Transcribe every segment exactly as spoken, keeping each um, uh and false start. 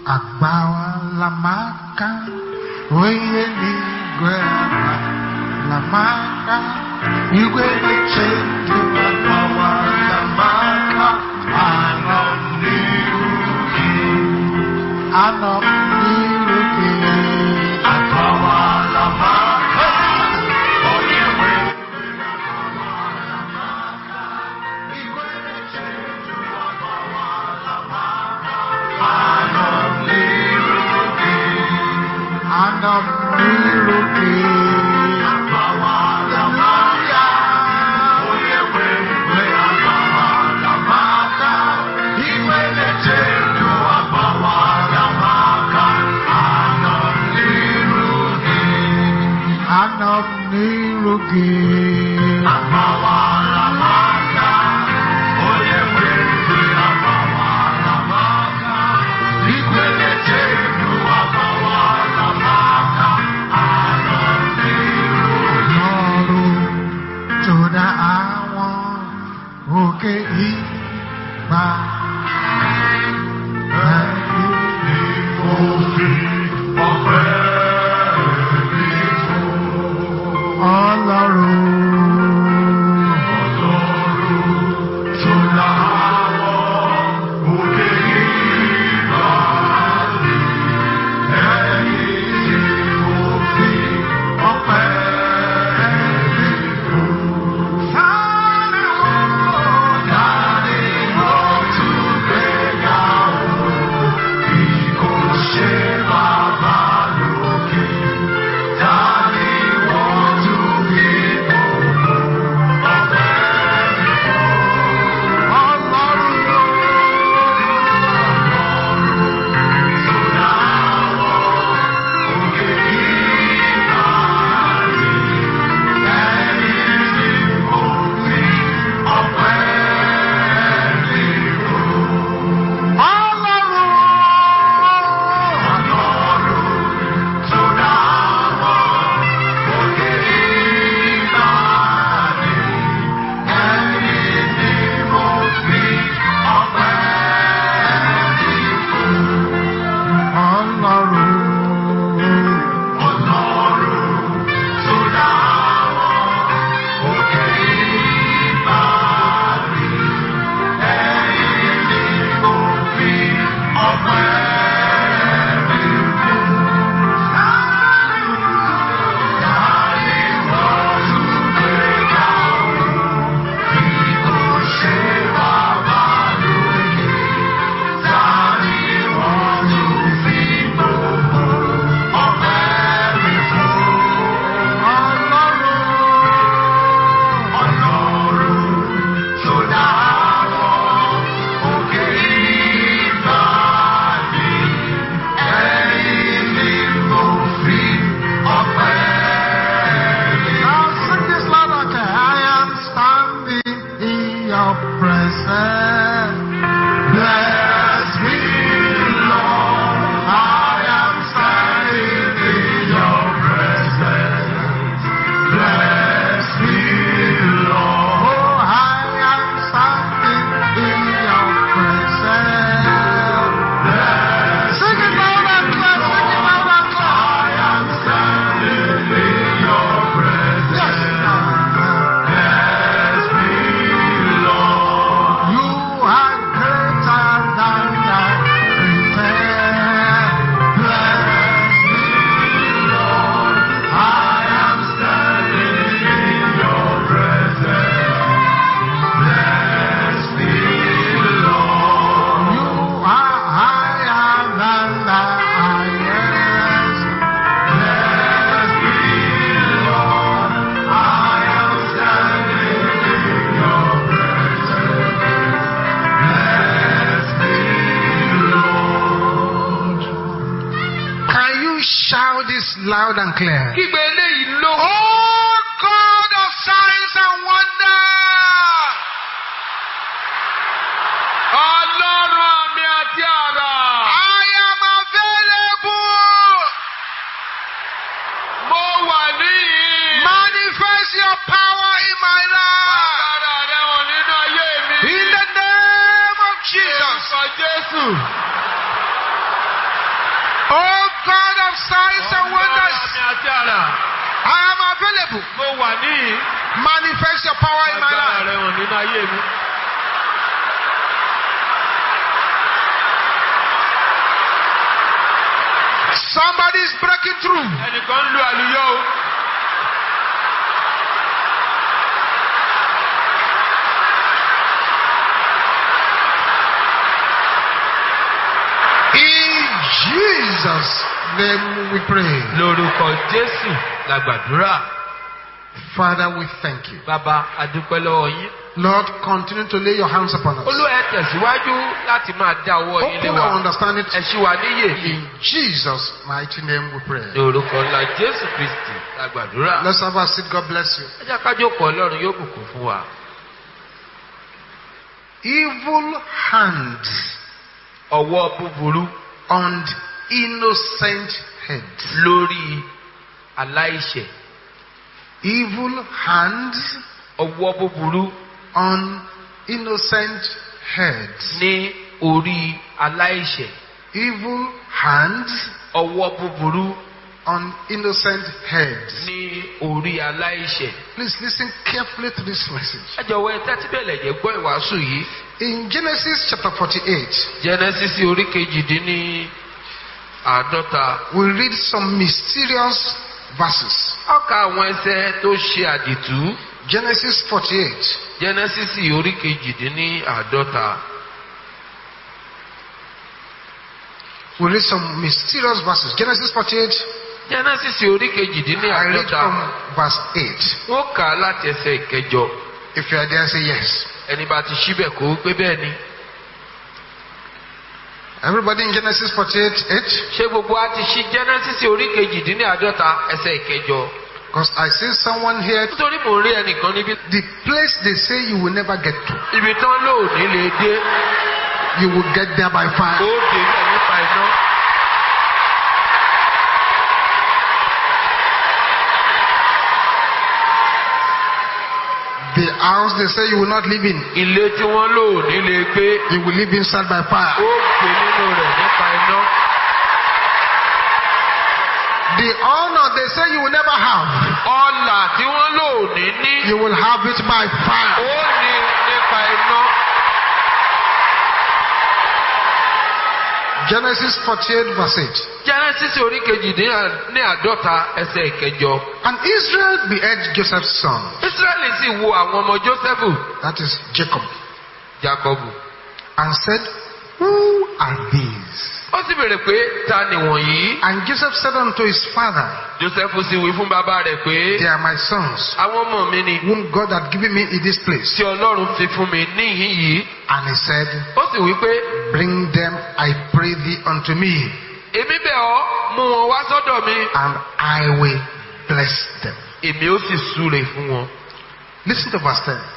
Agbawa lamaka, oye ni gwela lamaka, igwe ni chendu. Agbawa lamaka, anom niruki, anom niruki. Agbawa lamaka, oye we. Agbawa lamaka, igwe ni chendu. Agbawa lamaka, anom niruki, anom niruki. Agbawa lamaka, oye we we. Agbawa lamaka, igwe ni chendu. Agbawa lamaka, anom niruki, anom niruki. Agbawa lamaka, oye we we. Agbawa lamaka, igwe ni chendu. Agbawa lamaka, anom niruki. Lọ́rù tó dá àwọn òkè ìgbà ẹ̀yìn ni mo fi ọpẹ́ mi fún. Ọlọ́run. Ọlọ́run tó dá àwọn òkè ìgbà ẹ̀yìn ni mo fi ọpẹ́ mi fún. Sáré wọ́n, sáré wọ́n tún gbéga o, bí kò ṣe bàbá lókè. Sáré wọ́n tún gbé gbogbo ọpẹ́ mi fún. Ọlọ́run ló, Ọlọ́run tó dá àwọn òkè ìgbà mi, ẹ̀yìn ni mo fi ọpẹ́ mi fún. Ọlọ́run, Ọlọ́run tó dá àwọn òkè ìgbà mi, ẹ̀yìn ni mo fi ọpẹ́ mi fún. Ọlọ́run, Ọlọ́run tó dá àwọn òkè ìgbà mi, ẹ̀yìn ni mo fi ọpẹ́ mi fún. Sáré wọ́n tún gbéga o, bí kò ṣe bàbá lókè. Sáré wọ́n tún fi gbogbo ọpẹ́ mi fún. Ọlọ́run, Ọlọ́run tó dá àwọn òkè ìgbà mi, ẹ̀yìn ni mo fi ọpẹ́ mi. Now sing this loud and clear. I am standing in your presence. Bless me, Lord. I am standing in your presence. Bless me, Lord. Oh, I am standing in your presence. Bless Sing it loud and clear. Sing it loud and clear. I am standing in your presence. Bless me, Lord. You are greater than the pretend. Bless me, Lord. I am standing in your presence. Bless me, Lord. You are higher than the highest. Bless me, Lord. I am standing in your presence. Bless me, Lord. Can you shout this loud and clear? Kígbe eléyìí lóhùn. Oh God of signs and wonders. Ọlọ́run àmì àti àrà. I am available. Mo wà níyì. Manifest your power in my life. Agbára rẹ̀ hàn nínú ayé mi. In the name of Jesus. Orúkọ Jésù. signs and wonders. I am available. Manifest your power in my life. Somebody is breaking through. In Jesus' name we pray. Father, we thank you. Lord, continue to lay your hands upon us. Open our understanding. In Jesus' mighty name we pray. Let's have a seat. God bless you. Evil hands on innocent heads. Evil hands on innocent heads. Evil hands on innocent heads. Please listen carefully to this message. In Genesis chapter forty-eight, we read some mysterious verses. Genesis forty-eight. We read some mysterious verses. Genesis forty-eight. I read from verse eight. If you are there, say yes. Everybody in Genesis forty-eight, eight. Because I see someone here, the place they say you will never get to, you will get there by fire. The house they say you will not live in, you will live inside by fire. The honor they say you will never have, you will have it by fire. Genesis forty-eight verse eight. And Israel begat Joseph's son. That is Jacob. Jacob. And said, who are these? And Joseph said unto his father, they are my sons, whom God had given me in this place. And he said, bring them, I pray thee, unto me, and I will bless them. Listen to verse ten.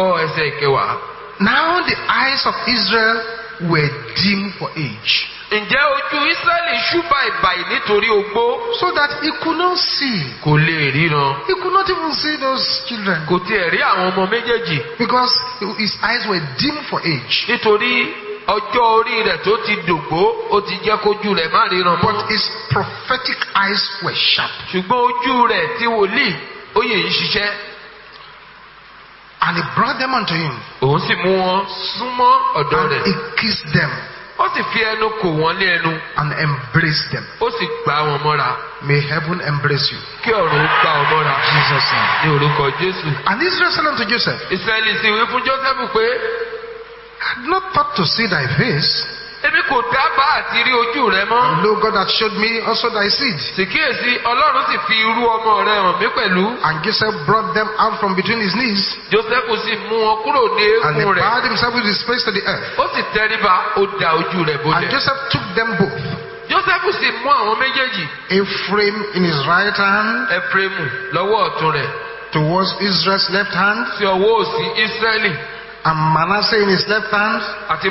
Now the eyes of Israel were dim for age, so that he could not see. He could not even see those children, because his eyes were dim for age. But his prophetic eyes were sharp. And he brought them unto him, and he kissed them, and embraced them. May heaven embrace you. Jesus' name. And Israel said unto Joseph, I had not thought to see thy face. And lo, God had showed me also thy seed. And Joseph brought them out from between his knees, and he bowed himself with his face to the earth. And Joseph took them both, Ephraim in his right hand towards Israel's left hand, and Manasseh in his left hand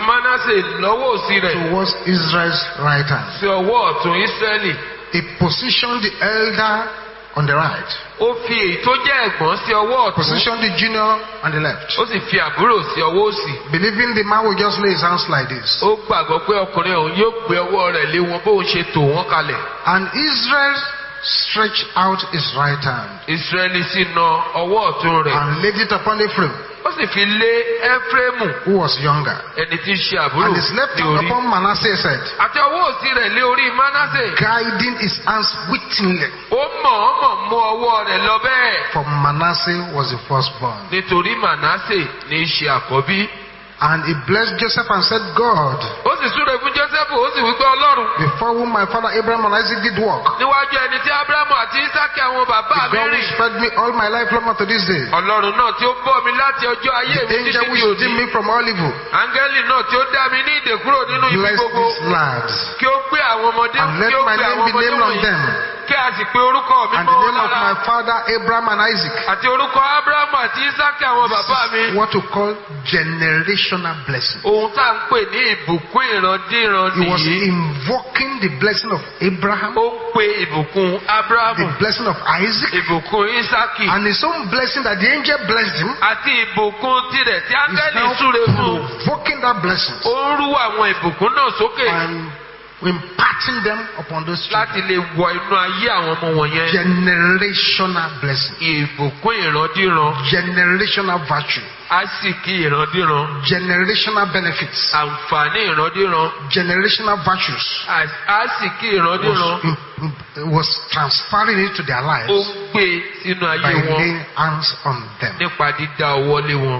towards Israel's right hand. He positioned the elder on the right. Ó fi èyí tó jẹ́ ẹ̀gbọ́n sí ọwọ́ ọ̀tún. Position the junior on the left. Ó sì fi àbúrò sí ọwọ́ òsì. Believing the man will just lay his hands like this. Ó gbàgbọ́ pé ọkùnrin ọ̀hún yóò gbé ọwọ́ rẹ̀ lé wọn bóun ṣe tò wọ́n kalẹ̀. And Israel stretched out his right hand. Ísírẹ́lì sì na ọwọ́ ọ̀tún rẹ̀. And laid it upon Ephraim, Ó sì fi lé Éfrémù, who was younger. ẹni tí ń ṣe àbúrò, And his left ní hand orí. upon Manasseh's head, Àti ọwọ́ òsì rẹ̀ lé orí Mánásè. guiding his hands wittingly. Ó mọ̀ọ́mọ̀ mú ọwọ́ rẹ̀ lọ bẹ́ẹ̀. For Manasseh was the firstborn. Nítorí Mànásè ní í ṣe àkọ́bí. And he blessed Joseph and said, God, Ó sì súre fún Jósẹ́fù, ó sì wí pé Ọlọ́run. before whom my father Abraham and Isaac did walk, Níwájú ẹni tí Ábúráhámù àti Ísákì àwọn bàbá the mi God rìn. which fed me all my life long unto this day, Ọlọ́run náà tí ó bọ́ mi láti ọjọ́ ayé the mi angel títí which di redeemed òní. me from all evil, Áńgẹ́lì náà tí ó dá mi ní ìdè kúrò nínú ibi bless gbogbo. these lads, Kí ó gbé àwọn ọmọdé and let kí ó my gbé name àwọn be ọmọdé named on wọ̀nyí. them, Kí a sì pe orúkọ mi and mọ́ the wọn name of lára. my father Abraham and Isaac. Àti orúkọ Ábúráhámù àti Ísákì àwọn bàbá mi. What to call generational blessing. Ohun tá à ń pè ní ìbùkún ìrandíran He was nìyí. invoking the blessing of Abraham, Ó ń pe ìbùkún Ábúráhámù, the blessing of Isaac, ìbùkún Ísákì, and his own blessing that the angel blessed him. àti ìbùkún tirẹ̀ tí He's áńgẹ́lì now súre fún. provoking that blessing Ó ń rú àwọn ìbùkún náà sókè and imparting them upon those children. láti lè wọ inú ayé àwọn ọmọ wọ̀nyẹn. Generational blessing, Ìbùkún ìrandíran, generational virtue, àsìkí ìrandíran, generational benefits, àǹfààní ìrandíran, generational virtues àsìkí ìrandíran. was, in- was transferring into their Ó lives ń gbé sínú by ayé wọn laying hands on them. nípa dídá ọwọ́ lé wọn.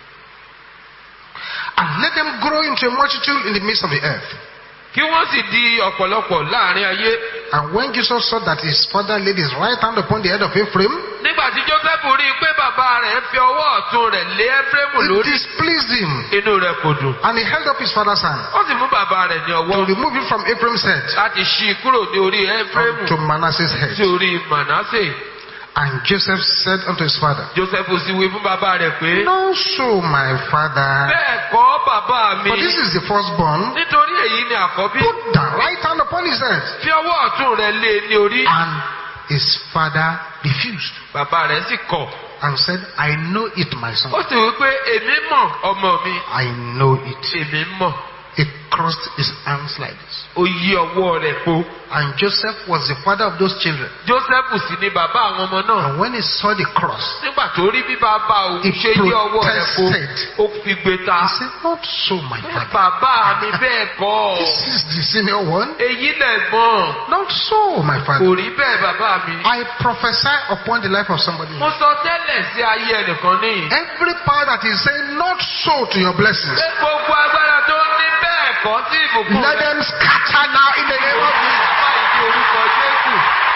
And let them grow into a multitude in the midst of the earth. Kí wọ́n sì di ọ̀pọ̀lọpọ̀ láàrin ayé. And when Jesus saw that his father laid his right hand upon the head of Ephraim, Nígbà tí Jósẹ́fù rí i pé bàbá rẹ̀ fi ọwọ́ ọ̀tún rẹ̀ lé Éfrémù it lórí, displeased him. inú rẹ̀ kò dùn. And he held up his father's hand Ó sì mú bàbá rẹ̀ ní to ọwọ́ remove it from Ephraim's head láti ṣí i kúrò ní orí Éfrémù to Manasseh's sí head. orí Mànásè. And Joseph said unto his father, Jósẹ́fù sì wí fún bàbá rẹ̀ pé, "No, so my father, bẹ́ẹ̀ kọ́ bàbá mi, for this is the firstborn. nítorí èyí ni àkọ́bí. Put the right hand upon his head." Fi ọwọ́ ọ̀tún rẹ̀ lé e ní orí. And his father refused Bàbá rẹ̀ sì kọ̀. and said, "I know it, my son. Ó sì wí pé èmi mọ̀ ọmọ mi, I know it." èmi mọ̀. He crossed his arms like this. Ó yí ọwọ́ rẹ̀ po. And Joseph was the father of those children. Jósẹ́fù sì ni bàbá àwọn ọmọ náà. And when he saw the cross, Nígbà tó rí bí bàbá òun He ṣe yí ọwọ́ rẹ̀ po, protested. ó fi gbé ta. he said, "Not so, my father. Bàbá mi bẹ́ẹ̀ kọ́. This is the senior one. Èyí lẹ̀ mọ̀. Not so, my Kò father. rí bẹ́ẹ̀ bàbá mi. I prophesy upon the life of somebody. Mo sọ tẹ́lẹ̀ sí ayé ẹnìkan níyì. Every power that is saying not so to your blessings, Pé gbogbo agbára tó ní bẹ́ẹ̀ kọ́ sí ìbùkún let rẹ̀. them scatter now in the name of Jesus. Bàbá ìdí orúkọ Jésù.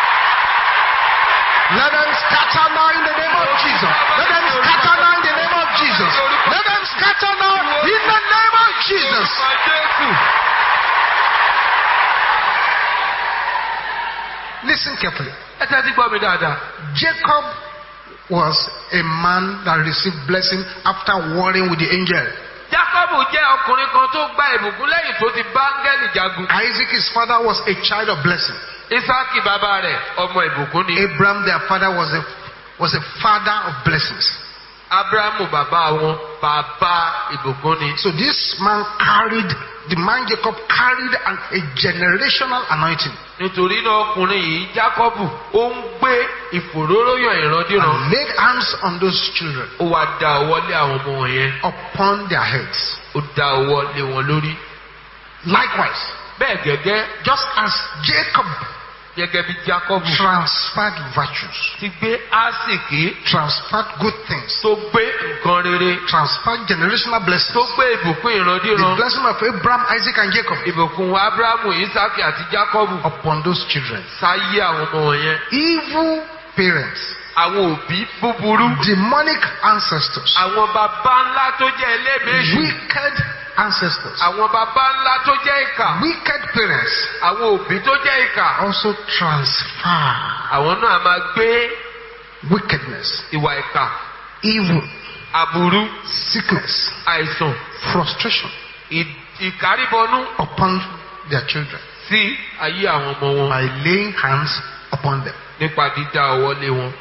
Let them scatter now in the name of Jesus. Let them scatter now in the name of Jesus. Let them scatter now in the name of Jesus. Orúkọ Jésù. Listen carefully. Ẹ tẹ́tí gbọ́ mi dáadáa. Jacob was a man that received blessing after warring with the angel. Jákọ́bù jẹ́ ọkùnrin kan tó gba ìbùkún lẹ́yìn tó ti bá áńgẹ́lì jagun. Isaac, his father, was a child of blessing. Ísákì bàbá rẹ̀ ọmọ ìbùkún ni. Abraham, their father, was a was a father of blessings. Ábúráhámù bàbá wọn bàbá ìbùkún ni. So this man carried, the man Jacob carried an, a generational anointing Nítorí náà ọkùnrin yìí Jákọ́bù ó ń gbé ìfòróróyàn ìrandíran. and laid hands on those children Ó wá da ọwọ́ lé àwọn ọmọ wọ̀nyẹn. upon their heads. Ó da ọwọ́ lé wọn lórí. Likewise, Bẹ́ẹ̀ gẹ́gẹ́ just as Jacob gẹ́gẹ́ bí Jákọ́bù transferred virtues, ti gbé àsìkí transferred good things, tó gbé nǹkan rere, transferred generational blessings, tó gbé ìbùkún the ìrandíran, blessing of Abraham, Isaac, and Jacob ìbùkún Ábúráhámù, Ísákì àti Jákọ́bù upon those children. sáyé àwọn ọmọ wọ̀nyẹn. Evil parents, Àwọn òbí búburú, demonic ancestors, àwọn bàbá ńlá tó jẹ́ ẹlẹ́mẹ̀ẹ́sù, wicked ancestors, àwọn bàbá ńlá tó jẹ́ ìkà, wicked parents àwọn òbí tó jẹ́ ìkà, also transfer àwọn náà máa gbé wickedness, ìwà ìkà, evil, aburú, sickness, àìsàn, frustration ì- ìkáríbọnú upon their children sí ayé àwọn ọmọ wọn by laying hands upon them. nípa dídá ọwọ́ lé wọn.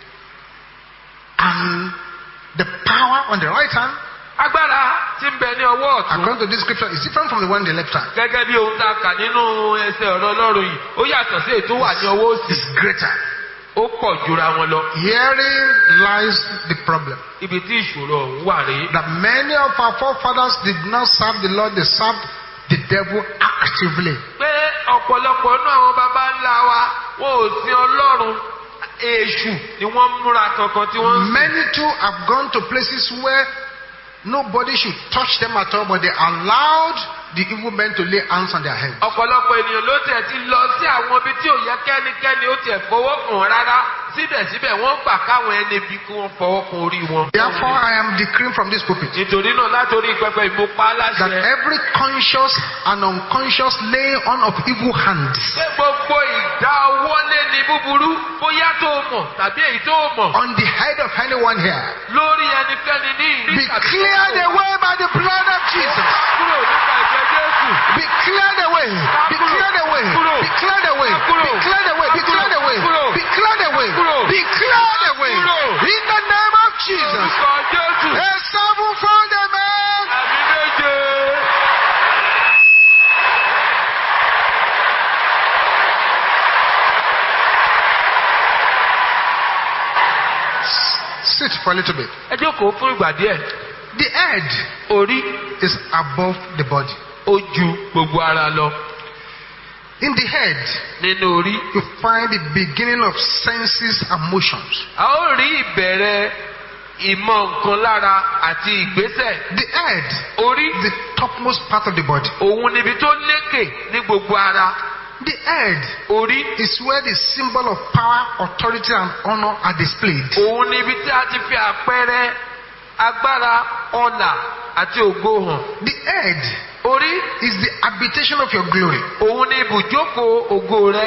And the power on the right hand, agbára tí ń bẹ ní ọwọ́ ọ̀tún. according to this scripture, is different from the one on the left hand. gẹ́gẹ́ bí ohun tá a kà nínú ẹsẹ̀ ọ̀rọ̀ Ọlọ́run yìí ó yàtọ̀ sí ètò wà ní ọwọ́ òsì. It's greater. ó pọ̀ jura wọn lọ. Herein lies the problem. ibi tí ìṣòro ọ̀hún wà rèé. That many of our forefathers did not serve the Lord, they served the devil actively. pé ọ̀pọ̀lọpọ̀ nínú àwọn baba ńlá wa wọn ò sin Ọlọ́run, èṣù ni wọ́n múra kankan tí wọ́n ń sìn. Many too have gone to places where nobody should touch them at all, but they allowed the evil men to lay hands on their heads. ọ̀pọ̀lọpọ̀ ènìyàn ló tiẹ̀ ti lọ sí àwọn ibi tí ò yẹ kẹ́nikẹ́ni ó tiẹ̀ fọwọ́ kàn rárá, síbẹ̀síbẹ̀ wọ́n gbà káwọn ẹni bí kí wọ́n fọwọ́ kan orí wọn. Therefore, I am decreeing from this pulpit nítorí náà látòrí pẹpẹ ìmúpa that láṣẹ. every conscious and unconscious laying on of evil hands pé gbogbo ìdá ọwọ́ lé ní búburú bóyá tó o mọ̀ tàbí èyí tó o mọ̀ on the head of anyone here lórí ẹnikẹ́ni ní ìrí be cleared away by the blood of Jesus. kúrò nípa ìfẹ́ Jésù. Be cleared away. Be cleared away. Be cleared away. Be cleared away. Be cleared away. Be cleared away. Be cleared away. In the name of Jesus. orúkọ Jésù. A sevenfold amen. àmì méje. Sit for a little bit. ẹ jókòó fún ìgbà díẹ̀. The head orí is above the body. ó ju gbogbo ara lọ. In the head, nínú orí you find the beginning of senses and motions. a ó rí ìbẹ̀rẹ̀ ìmọ̀ nǹkan lára àti ìgbésẹ̀. The head, orí the topmost part of the body. òun níbi tó lékè ní gbogbo ara. The head orí is where the symbol of power, authority, and honor are displayed. òun níbi tí a ti fi àpẹẹrẹ agbára, ọlà àti ògo hàn. The head orí is the habitation of your glory. òun ni ibùjókòó ògo rẹ.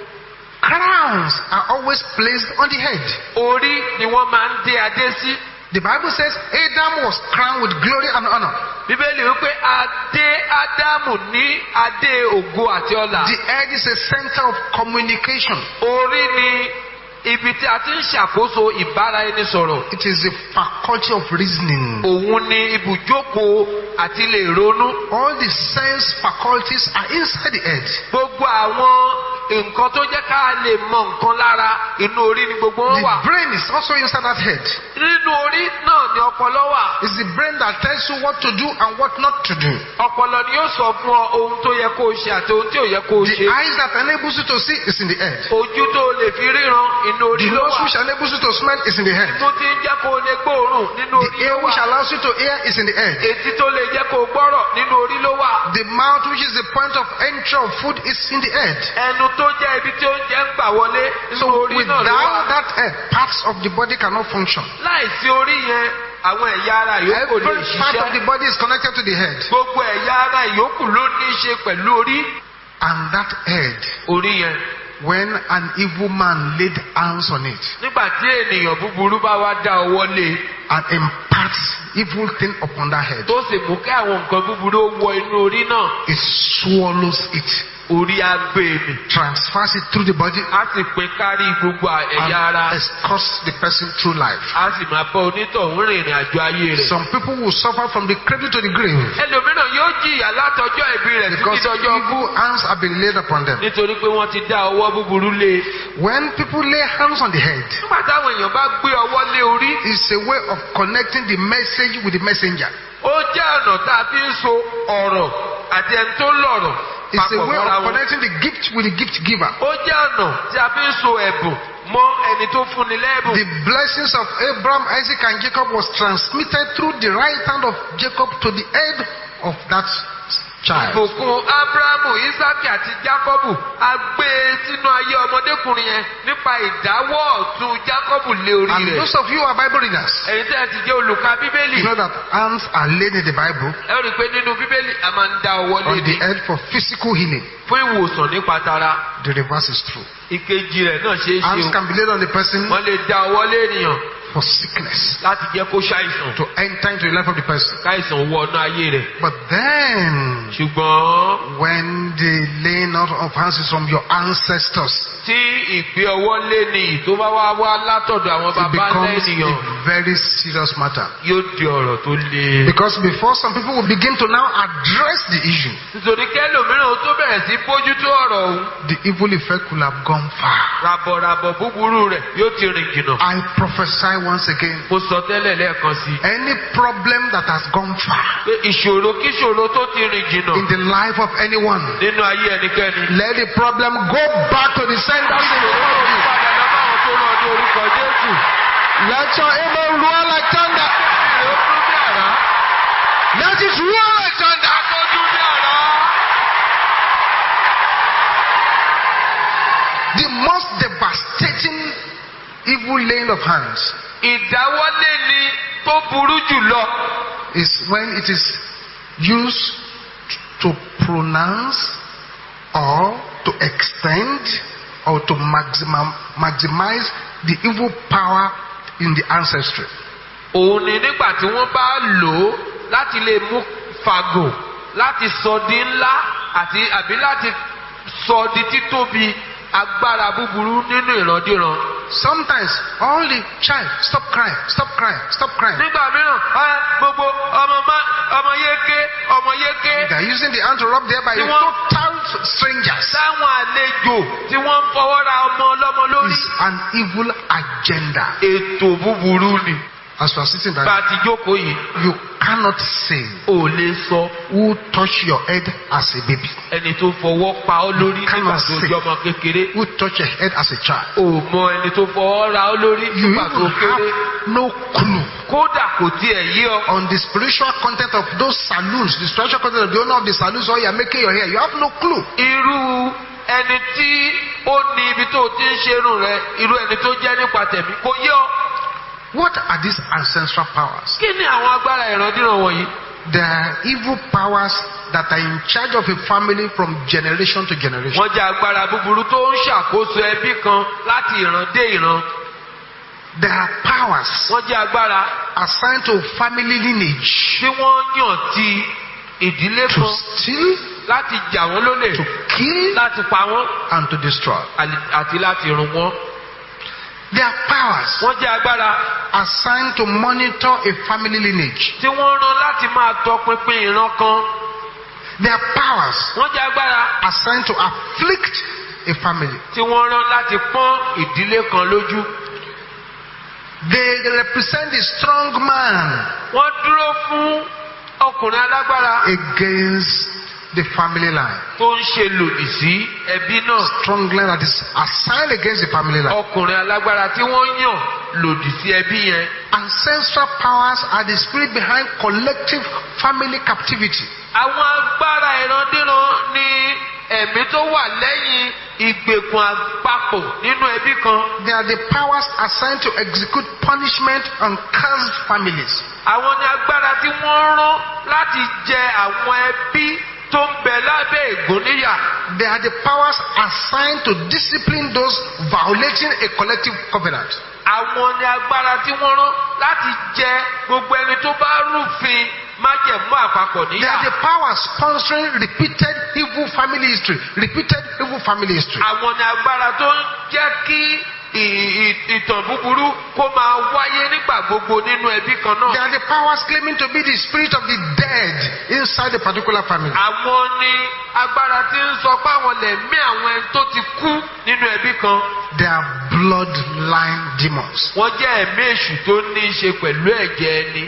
Crowns are always placed on the head. orí ni wọ́n máa ń dé adé sí. The Bible says Adam was crowned with glory and honor. bíbélì wípé adé ádámù ní adé ògo àti ọlà. The head is a center of communication. orí ni ibi tí a ti ń ṣàkóso ìbáraẹnisọ̀rọ̀. It is the faculty of reasoning. òun ni ibùjókòó àti lè ronú. All the sense faculties are inside the head. gbogbo àwọn nǹkan tó jẹ́ ká lè mọ nǹkan lára inú orí ni gbogbo wọn wà. The brain is also inside that head. nínú orí náà ni ọpọlọ wà. It's the brain that tells you what to do and what not to do. ọpọlọ ni yóò sọ fún ọ ohun tó yẹ kó o ṣe àti ohun tí ò yẹ kó o The ṣe. eyes that enables you to see is in the head. ojú tó o lè fi ríran inú orí The ló nose wà. which enables you to smell is in the head. imú tí ń jẹ́ kó o lè gbóòórùn nínú The orí ló ear which wà. allows you to hear is in the head. etí tó lè jẹ́ kó o gbọ́rọ̀ nínú orí ló wà. The mouth which is the point of entry of food is in the head. ẹnu tó jẹ́ ibi tí oúnjẹ ń gbà wọlé nínú So orí náà ló without wà. that head, parts of the body cannot function. láìsí orí yẹn àwọn ẹ̀yà ara yòókù Every lè part of the ṣiṣẹ́. body is connected to the head. gbogbo ẹ̀yà ara yòókù ló ní í ṣe pẹ̀lú orí. And that head, orí yẹn when an evil man laid hands on it nígbà tí ènìyàn búburú bá wá dá ọwọ́ lé and imparts evil thing upon that head, tó sì mú kí àwọn nǹkan búburú ó wọ inú orí náà, it swallows it, orí á gbé mi. transfers it through the body, á sì pín kárí gbogbo ẹ̀yà ara. and escorts the person through life. á sì máa bá onítọ̀hún rìnrìn àjò ayé rẹ̀. Some people will suffer from the cradle to the grave ẹlòmíràn yóò jìyà látọjọ́ ìbí rẹ̀ títí because dọjọ́ kú evil hands have been laid upon them. nítorí pé wọ́n ti dá ọwọ́ búburú lé. When people lay hands on the head, nígbà táwọn èèyàn bá gbé ọwọ́ lé orí, it's a way of connecting the message with the messenger. ó jẹ́ ọ̀nà tá a fi ń so ọ̀rọ̀ àti ẹni tó lọ̀rọ̀ It's papọ̀ a way mọ́ra of wọn. connecting the gift with the gift giver. ó jẹ́ ọ̀nà tí a fi ń so ẹ̀bùn mọ́ ẹni tó fúnni lẹ́bùn. The blessings of Abraham, Isaac, and Jacob was transmitted through the right hand of Jacob to the head of that child. ìbùkún Ábúráhámù, Ísákì àti Jákọ́bù a gbé e sínú ayé ọmọdékùnrin yẹn nípa ìdáwọ́ ọ̀tún Jákọ́bù lé orí And rẹ̀. those of you who are Bible readers, ẹ̀yin tẹ́ ẹ ti jẹ́ olùka Bíbélì, you know that hands are laid in the Bible ẹ rí i pé nínú Bíbélì a máa ń dá ọwọ́ on lé the ní head for physical healing. fún ìwòsàn nípa tara. The reverse is true. ìkejì rẹ̀ náà ṣe é ṣe Hands o. can be laid on the person wọ́n lè dá ọwọ́ lé ènìyàn for sickness, láti jẹ́ kó ṣàìsàn, to enter into the life of the person. káìsàn wọ ọ̀nà ayé rẹ̀. But then, ṣùgbọ́n when the laying out of hands is from your ancestors, tí ìgbé ọwọ́ lé ní tó bá wá wá látọ̀dọ̀ àwọn it bàbá becomes lẹ́nìyàn a very serious matter. yóò di ọ̀rọ̀ tó le. Because before some people will begin to now address the issue, nítorí kẹ́lòmíràn ó tó bẹ̀rẹ̀ sí bójútó ọ̀rọ̀ òun. the evil effect will have gone far. ràbọ̀ràbọ̀ búburú rẹ̀ yóò ti rìn jìnnà. I prophesy once again, mo sọ tẹ́lẹ̀ lẹ́ẹ̀kan sí i. any problem that has gone far pé ìṣòro kíṣòro tó ti rìn jìnnà in the life of anyone, nínú ayé ẹnikẹ́ni. let the problem go back to the senders in the name of Jesus. padà lọ báwọn tó rán ní orúkọ Jésù. Let your amen roar like thunder. ìrè ó dún bí àrá. Let it roar like thunder. ó dún bí àrá. The most devastating evil laying of hands ìdáwọ́lé ni tó burú jù lọ. is when it is used to pronounce or to extend or to maximum, maximize the evil power in the ancestry. òun ni nígbà tí wọ́n bá lò ó láti lè mú fàgò láti sọ di ńlá àti àbí láti sọ di títóbi agbára búburú nínú ìrandíran. Sometimes all the child stop crying, stop crying, stop crying. nígbà mìíràn ẹ gbogbo ọmọ má ọmọ yéké ọmọ yéké They are using the hand to rub there by You want- total strangers. táwọn àlejò tí wọ́n ń fọwọ́ ra ọmọ ọlọ́mọ lórí. It's an evil agenda. ètò búburú ni. As you are sitting bá there, a ti jókòó yìí you cannot say ò lè sọ who touched your head as a baby, ẹni tó fọwọ́ pa ọ́ lórí nígbà cannot tó say. jẹ́ ọmọ kékeré. who touched your head as a child. ò mọ ẹni tó fọwọ́ ra ọ́ lórí You nígbà tó even kéré. have no clue kódà kò tiẹ̀ yé ọ. on the spiritual content of those saloons, the spiritual content of the owner of the saloons, or you are making your hair. You have no clue. irú ẹni tí ó ní ibi tó ti ń ṣerun rẹ irú ẹni tó jẹ́ nípa tẹ̀mí kò yé ọ. What are these ancestral powers? kí ni àwọn agbára ìrandíran wọ̀nyí? They are evil powers that are in charge of a family from generation to generation. wọ́n jẹ́ agbára búburú tó ń ṣàkóso ẹbí kan láti ìran dé ìran. There are powers wọ́n jẹ́ agbára assigned to family lineage tí wọ́n yàn ti ìdílé to kan steal, láti jà wọ́n lólè to kill, láti pa wọ́n and to destroy. àti láti run wọ́n. There are powers wọ́n jẹ́ agbára assigned to monitor a family lineage. tí wọ́n rán láti máa tọpinpin ìran kan. There are powers wọ́n jẹ́ agbára assigned to afflict a family. tí wọ́n rán láti pọ́n ìdílé kan lójú. They represent the strong man wọ́n dúró fún ọkùnrin alágbára against the family line. tó ń ṣe lòdì sí ẹbí náà. Strong line that is assigned against the family line. ọkùnrin alágbára tí wọ́n yàn lòdì sí ẹbí yẹn. Ancestral powers are the spirit behind collective family captivity. àwọn agbára ìrandíran ni ẹ̀mí tó wà lẹ́yìn ìgbèkùn àpapọ̀ nínú ẹbí kan. They are the powers assigned to execute punishment on cursed families. àwọn ni agbára tí wọ́n rán láti jẹ àwọn ẹbí tó ń bẹ lábẹ́ ègún níyà. They are the powers assigned to discipline those violating a collective covenant. àwọn ni agbára tí wọ́n rán láti jẹ gbogbo ẹni tó bá rúfin májẹ̀mú àpapọ̀ They níyà. are the powers sponsoring repeated evil family history. Repeated evil family history. àwọn ni agbára tó ń jẹ́ kí ì- ì- ìtàn búburú kó máa wáyé nígbà gbogbo nínú ẹbí kan They náà. are the powers claiming to be the spirit of the dead inside a particular family. àwọn ni agbára tí ń sọ pé àwọn lẹ̀mí àwọn ẹni tó ti kú nínú ẹbí kan. They are bloodline demons. wọ́n jẹ́ ẹ̀mí èṣù tó ní í ṣe pẹ̀lú ẹ̀jẹ̀ ẹni.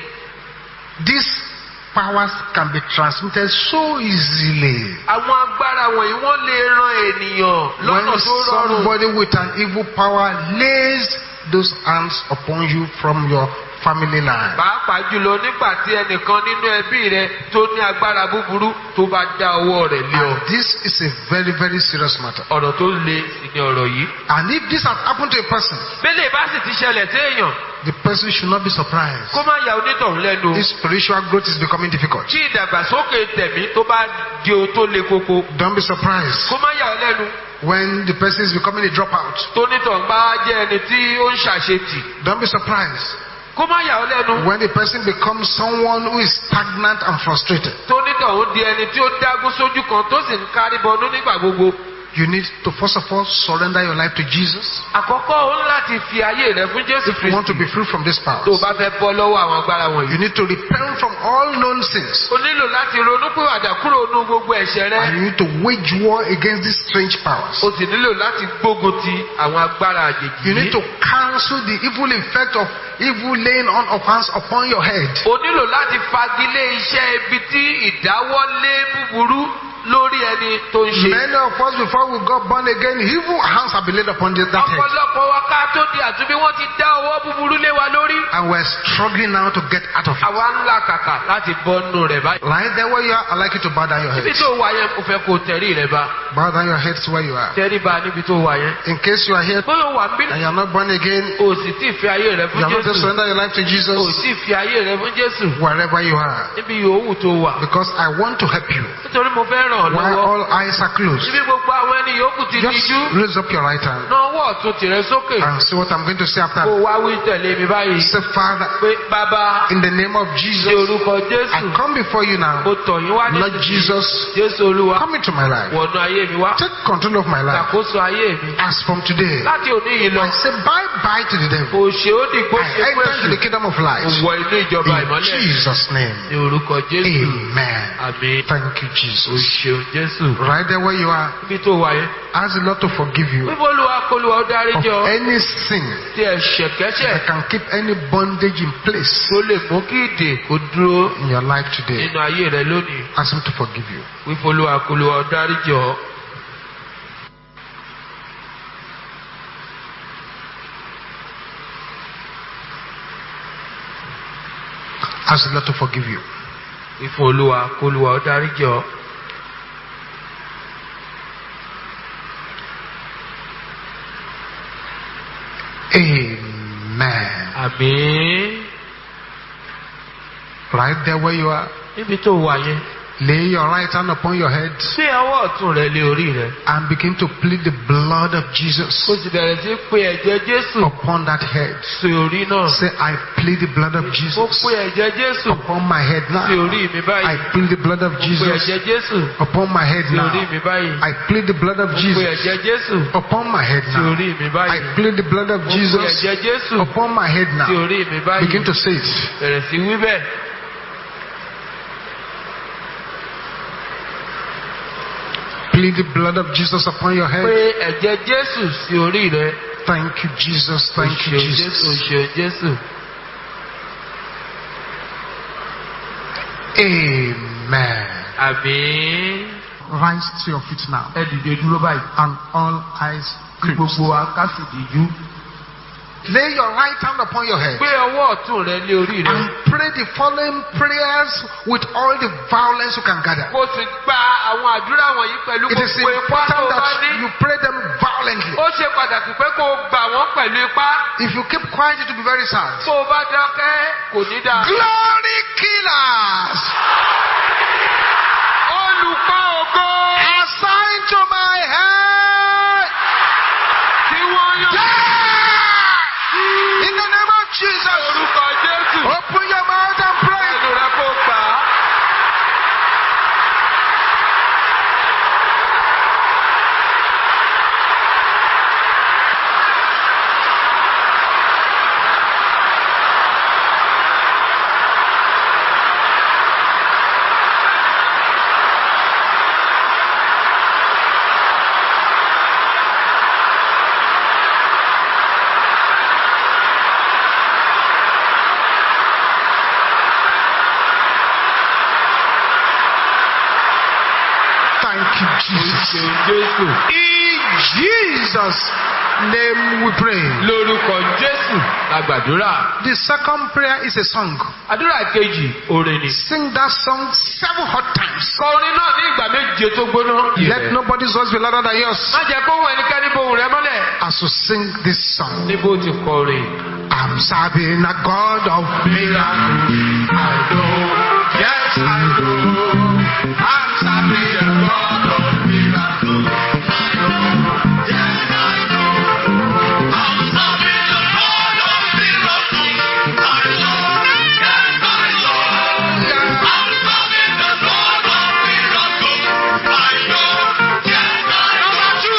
These powers can be transmitted so easily. àwọn agbára wọ̀nyí wọ́n lè ran ènìyàn When lọ́nà tó rọrùn. somebody with an evil power lays those hands upon you from your family line. pàápàá jùlọ nígbà tí ẹnìkan nínú ẹbí rẹ tó ní agbára búburú tó bá dá ọwọ́ rẹ̀ lé ọ. And this is a very, very serious matter. ọ̀rọ̀ tó le sì ni ọ̀rọ̀ yìí. And if this has happened to a person, bẹ́lẹ̀ bá sì ti ṣẹlẹ̀ sí èèyàn the person should not be surprised. kó má ya onítọ̀hún lẹ́nu. If spiritual growth is becoming difficult, tí ìdàgbàsókè tẹ̀mí tó bá di o tó le koko don't be surprised kó má yà ọ́ lẹ́nu. when the person is becoming a dropout. tónítọ̀hún bá jẹ́ ẹni tí ó ń ṣàṣetì Don't be surprised kó má yà ọ́ lẹ́nu. when the person becomes someone who is stagnant and frustrated. tónítọ̀hún di ẹni tí ó dágún sójú kan tó sì ń kárí bọnú nígbà gbogbo. you need to first of all surrender your life to Jesus. Àkọ́kọ́ o ní láti fi ayé rẹ fún Jésù If you want to be Kristi. free from these powers, Tó o bá fẹ́ bọ́ lọ́wọ́ àwọn agbára you wọ̀nyí. need to repent from all known sins. O nílò láti ronúpìwàdà kúrò nínú gbogbo ẹ̀ṣẹ̀ rẹ. And you need to wage war against these strange powers. O sì nílò láti gbógun ti àwọn agbára àjèjì You need yìí. to cancel the evil effect of evil laying on of hands upon your head. O nílò láti fagilé iṣẹ́ ibi tí ìdáwọ́lé búburú lórí ẹni tó ń ṣe. Many of us, before we got born again, evil hands have been laid upon the- that head. Ọ̀pọ̀lọpọ̀ wa ká tó di àtúnbí wọ́n ti dá ọwọ́ búburú lé wa lórí. And we're struggling now to get out of it. Àwa ń là kàkà láti bọ́ nínú rẹ̀ báyìí. Right there where you are, I'd like you to bow down your Ibi heads. tó wà yẹn kò fẹ́ kó tẹ̀rí rẹ̀ bá. Bow down your heads where you are. Tẹ̀rí bá níbi tó wà yẹn. In case you are here Bóyá o wà ń bí. and you are not born again, O sì tí ì fi ayé rẹ you fún have not yet Jésù. surrendered your life to O Jesus, sì fi ayé rẹ fún Jésù. wherever you are. Níbi yòówù tó wà. Because I want to help you. Nítorí mo fẹ́ ràn ọ́ While lọ́wọ́. all eyes are closed, Níbi gbogbo àwọn ẹni yòókù ti just dijú. raise up your right hand Na ọwọ́ ọ̀tún tìrẹ sókè. and see what I'm going to say Kó after. o wá wí tẹ̀lé mi báyìí. Say, Father, Pé bàbá in the name of ní Jesus, orúkọ I Jésù. come before you now. Mo tọ̀ yín wá Lord nísinsìnyí. Jesus, Jésù Olúwa. come into my life. Wọ̀nù ayé mi wá. Take control of my life. Ṣàkóso ayé mi. As from today, Láti òní yìí lọ. I say bye bye to the devil. Kò ṣe ó dìgbò I ṣe fún enter into the èṣù. kingdom of light. Mo wọ inú ìjọba In ìmọ́lẹ̀. Jesus' name. Ní orúkọ Jésù. Amen. Àmín. Thank you, O Jesus. ṣeun Jésù. Right there where you are, Níbi tó wà yẹn. ask the Lord to forgive you Wípé Olúwa kó Olúwa ó dárí of jọ. any sin Tí ẹ̀ṣẹ̀kẹ́ṣẹ̀ that can keep any bondage in place tó lè mú kí ìdè kó dúró in your life today. nínú ayé rẹ lónìí. Ask Him to forgive you. Wípé Olúwa kó Olúwa ó dárí jọ. Ask the Lord to forgive you. Wípé Olúwa kó Olúwa ó dárí jọ. Amen. Àmín. Right there where you are, Níbi tó wà yẹn. lay your right hand upon your head Gbé ọwọ́ ọ̀tún rẹ lé orí rẹ. and begin to plead the blood of Jesus Ó sì bẹ̀rẹ̀ sí pé ẹ̀jẹ̀ Jésù upon that head. sí orí náà. Say, I plead the blood of Ó Jesus pé ẹ̀jẹ̀ Jésù upon my head sí now. orí mi I báyìí. plead the blood of Ó pé Jesus ẹ̀jẹ̀ Jésù upon my head sí now. orí mi báyìí. I plead the blood of Ó pé Jesus ẹ̀jẹ̀ Jésù upon my head sí now. orí mi I báyìí. plead the blood of Ó pé Jesus ẹ̀jẹ̀ Jésù upon my head sí now. orí mi báyìí. Begin to say it. Bẹ̀rẹ̀ sí wí bẹ́ẹ̀. Plead the blood of Jesus upon your Pé head. ẹ̀jẹ̀ Jésù sí orí rẹ. Thank you, Jesus. Ó Thank you, ṣeun Jésù, ó Jesus. ṣeun Jésù. Amen. Àmín. Rise to your feet now. Ẹ dìde dúró báyìí. And all eyes Kí closed. gbogbo wa ká sì dìjú. Lay your right hand upon your head Gbé ọwọ́ ọ̀tún rẹ lé orí rẹ. and pray the following prayers with all the violence you can gather. Kó o sì gba àwọn àdúrà wọ̀nyí pẹ̀lú It is gbogbo ipá tó important bá that ní. you pray them violently. Ó ṣe pàtàkì pé kó o gbà wọ́n pẹ̀lú ipá. If you keep quiet, it will be very sad. Tó o bá dákẹ́, kò ní dáa. Glory killers Olùkọ́ ògo assigned to my head. tí wọ́n yàn. Die! In the name of Jesus. Orúkọ Jésù. Open your mouth and pray. Ẹnu rẹ kó gbà á. Thank you, Jesus. Ṣeun Jésù. In Jesus' name we pray. Lórúkọ Jésù la gbàdúrà. The second prayer is a song. Àdúrà kejì orin ni. Sing that song seven hot times. Kọ orin náà ní ìgbà méje tó gbóná. Let nobody's voice be louder than yours. Má jẹ́ kó wọ ẹnikẹ́ni bohùn rẹ mọ́lẹ̀. As you sing this song, Níbo ti kọ orin? I'm serving a God of miracles. I know, yes I know. I'm serving a God of miracles. I know, yes I know. I'm serving a God of miracles. I know, yes I know. I'm serving a God of miracles. I know, yes I know.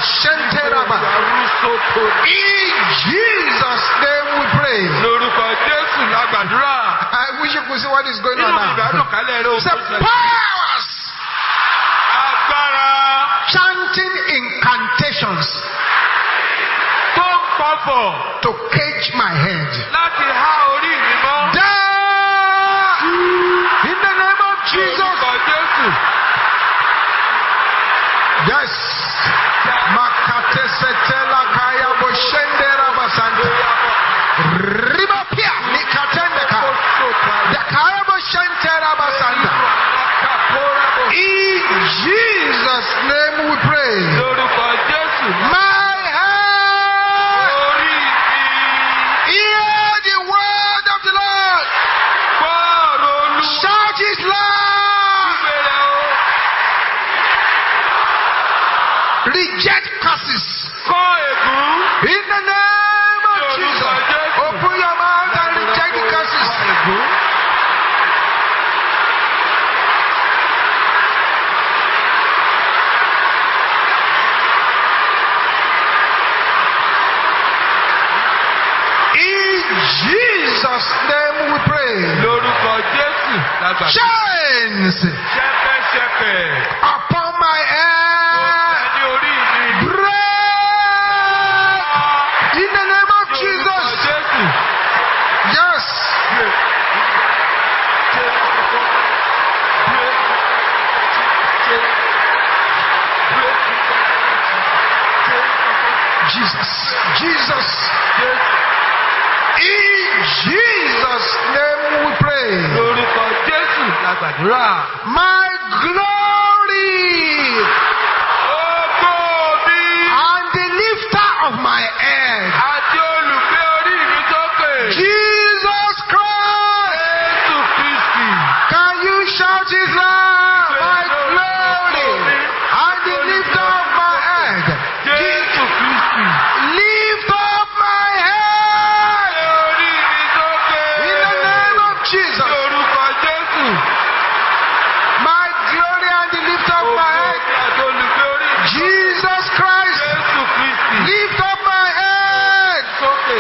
Shenteraba. In Jesus' name we pray. Lórúkọ Jésù la gbàdúrà. I wish you could see what is going Nínú on now. ìgbádùn kálẹ̀ rẹ̀ It's the powers agbára chanting incantations tó ń pọ̀fọ̀ to cage my head. láti há orí mi mọ́. Die in the name of Jesus. Lórúkọ Jésù. Yes. Makate setela kaya boshendera basanta. Ribapia nikatendeka. The kaya boshentera basanta. In Jesus' name we pray. Lórúkọ Jésù. My head, Orí mi. hear the word of the Lord. Gbọ́rọ̀ Olúwa. Shout His loud. Ìbéèrè o. Reject curses. Kọ́ ègún. In the name of Jesus. Open your mouth and reject the curses. In Jesus' name we pray. Lórúkọ Jésù lágbàdo. Chains Ṣẹ́pẹ́ṣẹpẹ̀. upon my head. Ẹni orí mi. Break in the name of Lórúkọ Jesus. Jésù. Yes. Jesus. Jesus. In Jesus' name we pray. Lórúkọ Jésù lágbàdúrà. My glory Ògo mi. and the lifter of my head. Àti olùgbé orí mi sókè. Jesus Christ. Jésù Kristi. Can you shout His loud? My glory and the lifter of my head. Jésù Kristi. Lift up my head Gbé orí mi sókè. in the name of Jesus. Lórúkọ Jésù. My glory and the lifter of Ògo my mi head. àti olùgbé orí mi. Jesus Christ. Jésù Kristi. Lift up my head. Sókè.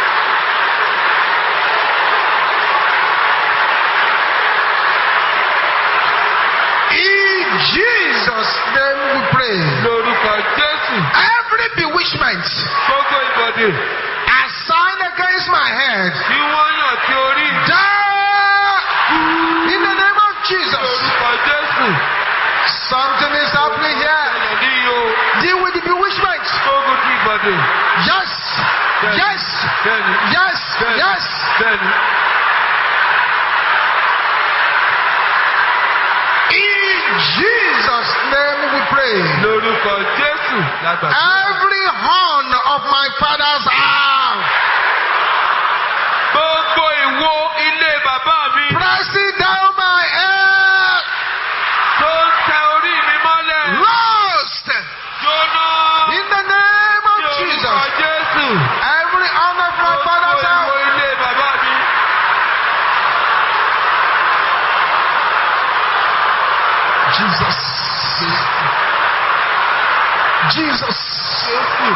In Jesus' name we pray. Lórúkọ Jésù. Every bewitchment Gbogbo ìbọ̀dè. assigned against my head. Tí wọ́n yàn tí orí. Die in the name of Jesus. Lórúkọ Jésù. Something is happening here. Ẹ̀yàn ní yo. Deal with the bewitchment. Gbogbo tí ìbọ̀dè. Yes. Yes. Bẹ́ẹ̀ni. Yes. Bẹ́ẹ̀ni. Yes. Bẹ́ẹ̀ni. In Jesus' name we pray. Lórúkọ Jésù lágbàdo. Every horn of my father's house, Gbogbo ìwo ilé bàbá mi. pressing down my head, Tó ń tẹ orí mi mọ́lẹ̀. roast Jóná. in the name of Lórúkọ Jesus. Jésù. Every horn of my father's Gbogbo ìwo house, ilé bàbá mi. Jesus. Jesus. Jésù.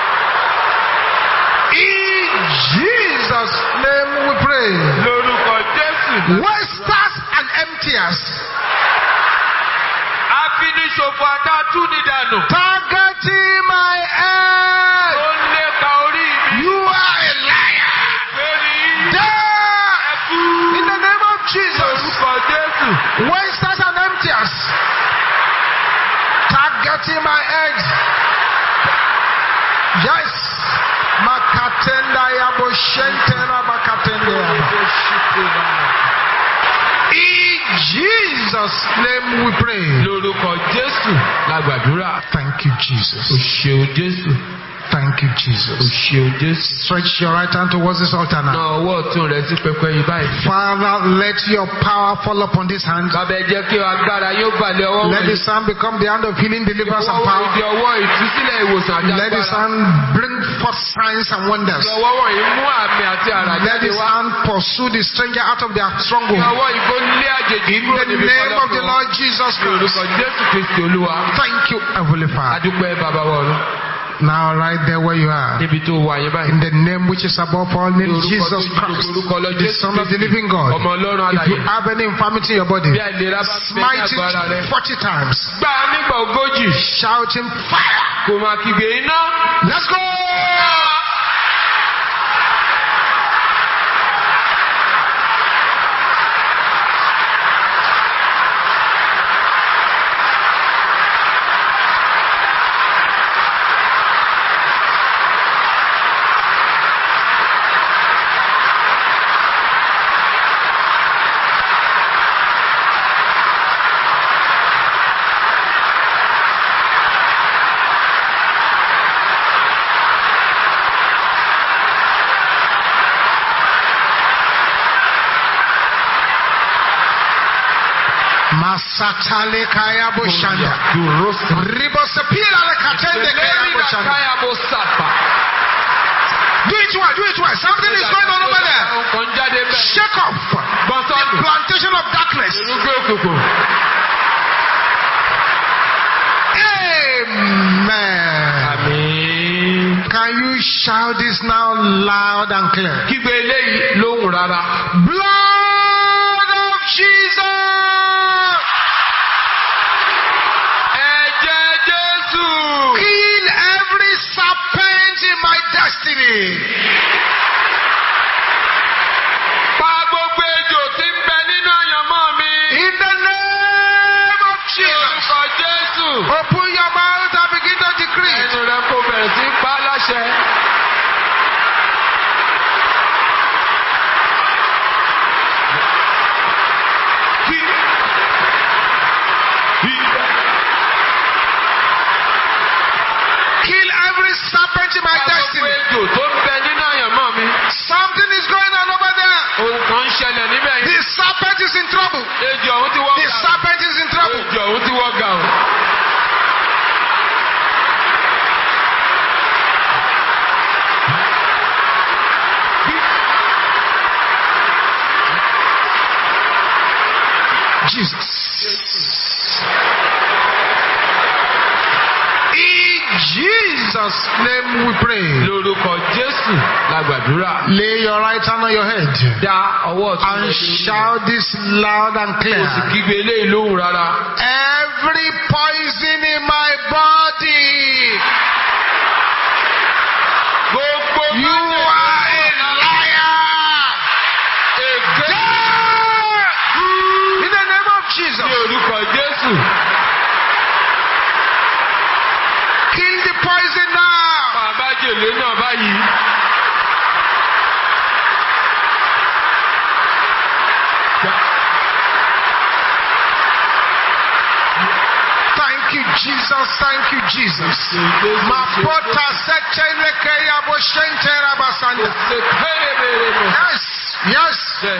In Jesus' name we pray. Lórúkọ Jésù. Wasters and emptiers, Afiniṣòfò àtàtú ni dànù. targeting my head. Ó ń lépa orí mi. You are a liar. Bẹ́ẹ̀ni. Die Ẹkú. in the name of Jesus. Lórúkọ Jésù. Wasters and emptiers, targeting my head. Yes. Makatenda yabo shentera bakatende yabo. In Jesus' name we pray. Lórúkọ Jésù lágbàdúrà. Thank you, O Jesus. ṣeun Jésù. Thank you, O Jesus. ṣeun Jésù. Stretch your right hand towards this altar Na now. ọwọ́ ọ̀tún rẹ̀ sí pẹpẹ yìí báyìí. Father, let your power fall upon this hand. Bàbá ẹ jẹ́ kí agbára yóò balẹ̀ ọwọ́ Let wọ̀nyí. this hand become the hand of healing, deliverance, and Ọwọ́ ìdí power. ọwọ́ ìtúsílẹ̀ ìwòsàn àti Let this agbára. hand bring forth signs and wonders. Ìyọwọ́ wọ̀nyí mú àmì àti àrà Let jáde his wá. hand pursue the stranger out of their stronghold. Ìyọwọ́ ìbò lé àjèjì In kúrò the níbi name of the pálọ̀pọ̀. Lord Jesus Ní orúkọ Christ. Jésù Kristi Olúwa. Thank you, Heavenly Father. Adúpẹ́ bàbá wa ọ̀run. Now, right there where you are, Níbi tó wà yín báyìí. in the name which is above all Ní names, orúkọ tó Jesus ju Christ, orúkọ lọ the Jésù Son of the Kristi. living God. Ọmọ Ọlọ́run If you alààyè. have any infirmity in your body, Bí àìlera bá ti bẹ ní smite àgọ́ ara rẹ. it forty times. Gbá a nígbà ogójì. Shouting fire. Kò máa kígbe iná. Let's go. Masatale kaya boshanda. Ribosapila le katende kaya boshanda. Do it well, do it well. Something is going on over there. Shake off the plantation of darkness. Amen. Àmín. Can you shout this now loud and clear? Kígbe eléyìí lóhùn rárá. Blood of Jesus. Ẹ̀jẹ̀ Jésù. Kill every serpent in my destiny. Pa gbogbo ejò tí ń bẹ nínú àyànmọ́ mi. In the name of Jesus. Orúkọ Jésù. Open your mouth and begin to decree. Ẹnu rẹ kò bẹ̀rẹ̀ sí pa á láṣẹ. Kill every serpent in my Pa gbogbo destiny. ejò tó ń bẹ nínú àyànmọ́ mi. Something is going on over there. Ohun kan ń ṣẹlẹ̀ níbẹ̀ yìí. The serpent is in trouble. Ejò ọ̀hún ti wọ́ The gà. serpent is in trouble. Ejò ọ̀hún ti wọ́ gà o. Jesus. In Jesus' name we pray. Lórúkọ Jésù la gbàdúrà. Lay your right hand on your head Dá ọwọ́ ọ̀tún and rẹ lórí. shout this loud and Kò sì clear. kígbe eléyìí lóhùn rárá. Every poison in my body, Gbogbo you are a liar. èké In the name of Jesus, ní orúkọ Jésù. kill the poison now. Bàbá jèlé náà báyìí. Thank you, Jesus. Thank you, Jesus. Mapota secheleke yabo shentera basanda. Yes, yes.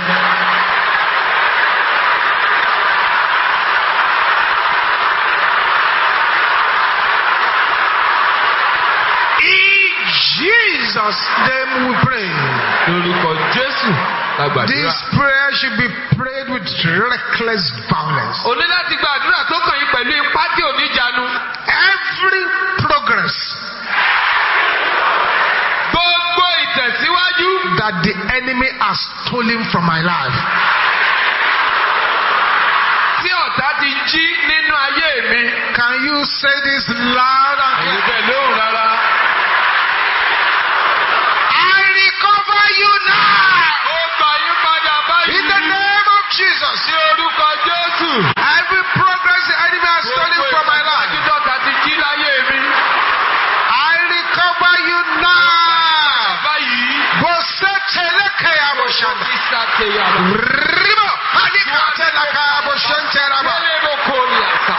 In Jesus' name we pray. Lórúkọ Jésù la gbàdúrà. This prayer should be prayed with reckless violence. O ní láti gbàdúrà tó kàn yín pẹ̀lú ipá tí ò ní jánu. Every progress Gbogbo ìtẹ̀síwájú that the enemy has stolen from my life, tí ọ̀tá ti jí nínú ayé mi. can you say this loud and Èyí clear? bẹ́ẹ̀ lóhùn rárá. I recover you now. Ó gbà yín padà báyìí. In the name of Jesus. Ní orúkọ Jésù. Every progress the enemy has stolen from my life, Gbogbo ìtẹ̀síwájú ti jí láyé mi. I recover you now. Báyìí. Boseteleke yaboshanda. Ìsàtẹ̀yàwó. Ribo alikatelaka yaboshenteraba. Lélẹ́bọ̀ kórè àṣà.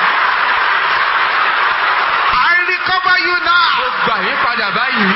I recover you now. Ó gbà yín padà báyìí.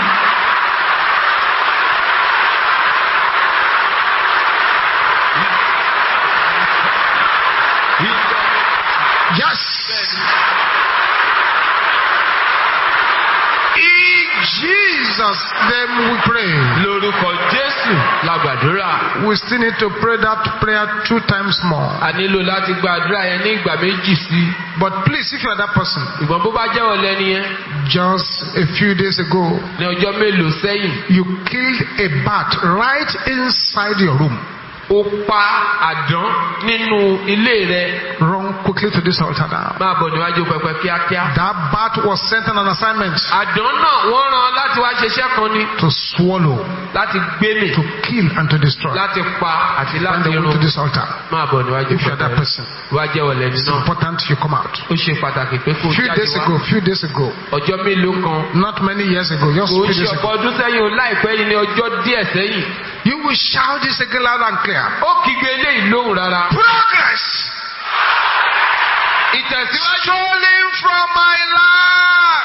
Yes. In Jesus' name we pray. Lórúkọ Jésù la gbàdúrà. We still need to pray that prayer two times more. A nílò láti gbàdúrà yẹn ní ìgbà méjì sí. But please, if you are that person, Ìgbọ̀n bó bá jẹ́ ọ̀lẹ nìyẹn. just a few days ago, Ní ọjọ́ mélòó sẹ́yìn, you killed a bat right inside your room. ó pa àdán nínú ilé rẹ̀. Run quickly to this altar now. Máa bọ̀ níwájú pẹpẹ kíákíá. That bat was sent on an assignment Àdán náà wọ́n rán láti wá ṣiṣẹ́ kan ni. to swallow, Láti gbémì. to kill, and to destroy. Láti pa àti Find láti the way to run. this altar. Máa bọ̀ níwájú If you are that pẹpẹ. person, Wá jẹ́ ọ̀lẹ it's nínú. important you come out. Ó ṣe pàtàkì pé kó Few jáde days wá. ago, few days ago, Ọjọ́ mélòó kan. not many years ago, just Kò few ń ṣe days ọ̀pọ̀ ago, ọdún sẹ́yìn o, láìpẹ́ yìí ní ọjọ́ díẹ̀ sẹ́yìn. you will shout this again loud and clear. Ó kígbe eléyìí lóhùn rárá. Progress Ìtẹ̀síwájú. stolen from my life.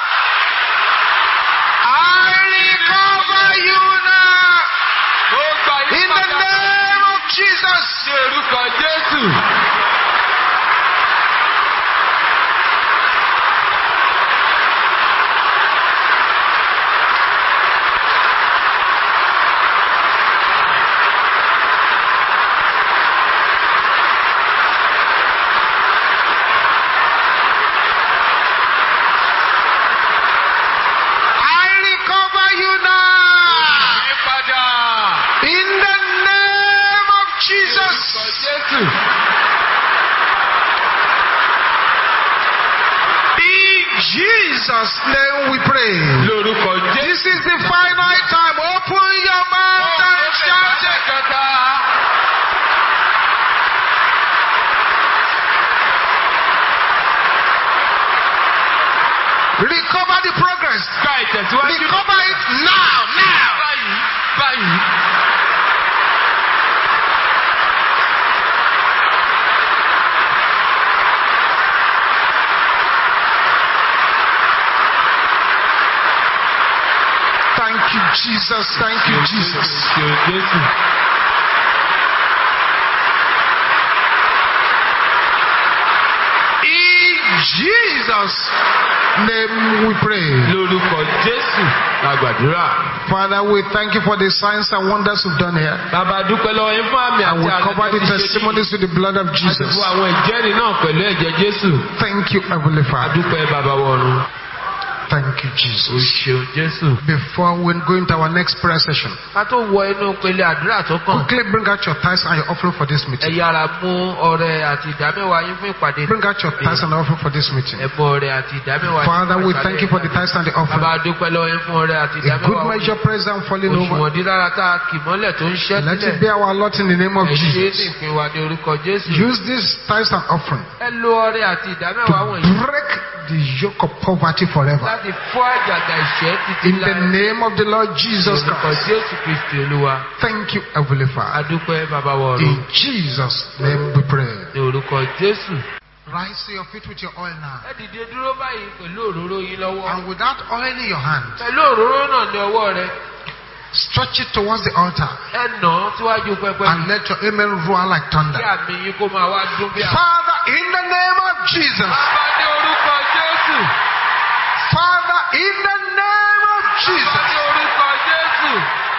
I recover you now. Ó gba In the ìpadà name of Jesus. ní orúkọ Jésù. I recover you now. Ìpadà. In the name of Orúkọ Jesus. Jésù. In Jesus' name we pray. Lórúkọ Jésù. This is the final time. Open your mouth and shout it. Kẹta. Recover the progress. Gba ìtẹ̀síwájú. Recover it now, now. Báyìí. Báyìí. Thank you, Jesus. Thank you, Jesus. Ṣé o Jésù? In Jesus' name we pray. Lórúkọ Jésù la gbàdúrà. Father, we thank you for the signs and wonders we've done here. Bàbá dúpẹ́ lọ́wọ́ yín fún àmì And àti we àmì cover the tí ṣe ní. testimonies with the blood of A sì Jesus. fún àwọn ìjẹ́rìí náà pẹ̀lú ẹ̀jẹ̀ Jésù. Thank you, Heavenly Father. Adúpẹ́ bàbá wọ̀run. Thank you, O Jesus. ṣeun Jésù. Before we go into our next prayer session, Ká tó wọ inú pele àdúrà tó kàn. quickly bring out your tithes and your offering for this Ẹ meeting. yára mú ọrẹ àti ìdámẹ́wàá yín fún ìpàdé. Bring out your tithes and your offering for this meeting. Ẹ mú ọrẹ àti ìdámẹ́wàá yín Father, fún we ìpàdé. thank you for the tithes and the offering. Bàbá dúpẹ́ lọ́wọ́ yín fún ọrẹ àti A good ìdámẹ́wàá. measure, praise and falling over. Òṣùwọ̀n dídára tá a kì mọ́lẹ̀ tó ń ṣẹ́ Let it sílẹ̀. be our lot in the name of Ẹ ṣe é ní Jesus. ìpín wa ní orúkọ Jésù. Use this tithes and offering Ẹ lo ọrẹ àti ìdámẹ́wàá to wọ̀nyí break the yoke of poverty forever. láti fọ́ àjàgà ìṣẹ́ títí In the láé. name of the Lord Jesus Orúkọ Christ. Jésù Kristi Olúwa. Thank you, Heavenly Father. Adúpẹ́ bàbá wọ̀run. In Jesus' name we pray. Ní orúkọ Jésù. Rise to your feet with your oil now. Ẹ dìde dúró báyìí pẹ̀lú òróró yín lọ́wọ́. And with that oil in your hand, Pẹ̀lú òróró náà ní ọwọ́ rẹ. stretch it towards the altar Ẹ nà án síwájú pẹpẹ. and let your amen roar like Kí thunder. àmì yín kó máa wá dún bí àpò. Father, in the name of Jesus. Bàbá ní orúkọ Jésù. Father, in the name of Bàbá ní Jesus. orúkọ Jésù.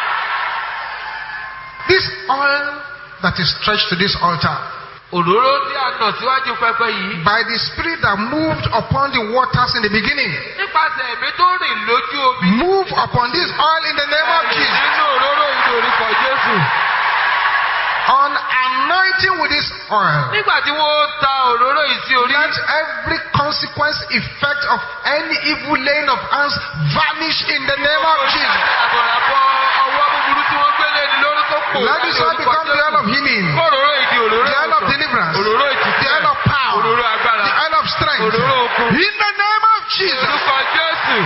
This oil that is stretched to this altar, Òróró tí a nà síwájú pẹpẹ yìí. by the Spirit that moved upon the waters in the beginning, Nípasẹ̀ ẹ̀mí tó rìn lójú omi. move upon this oil in the name of Ẹ̀rìn Jesus. nínú òróró yìí ní orúkọ Jésù. On anointing with this oil, Nígbà tí wọ́n ta òróró yìí sí orí. let every consequence effect of any evil laying of hands vanish in the name of Jesus. Àbọ̀ràbọ̀ ọwọ́ búburú tí wọ́n gbélé ní lórí tó pò. Let this oil become the oil of healing, Òróró ìdí òróró the oil of deliverance, Òróró the ìtìsẹ̀. oil of power, Òróró agbára. the oil of strength. Òróró okun. In the name of Jesus. Orúkọ Jésù.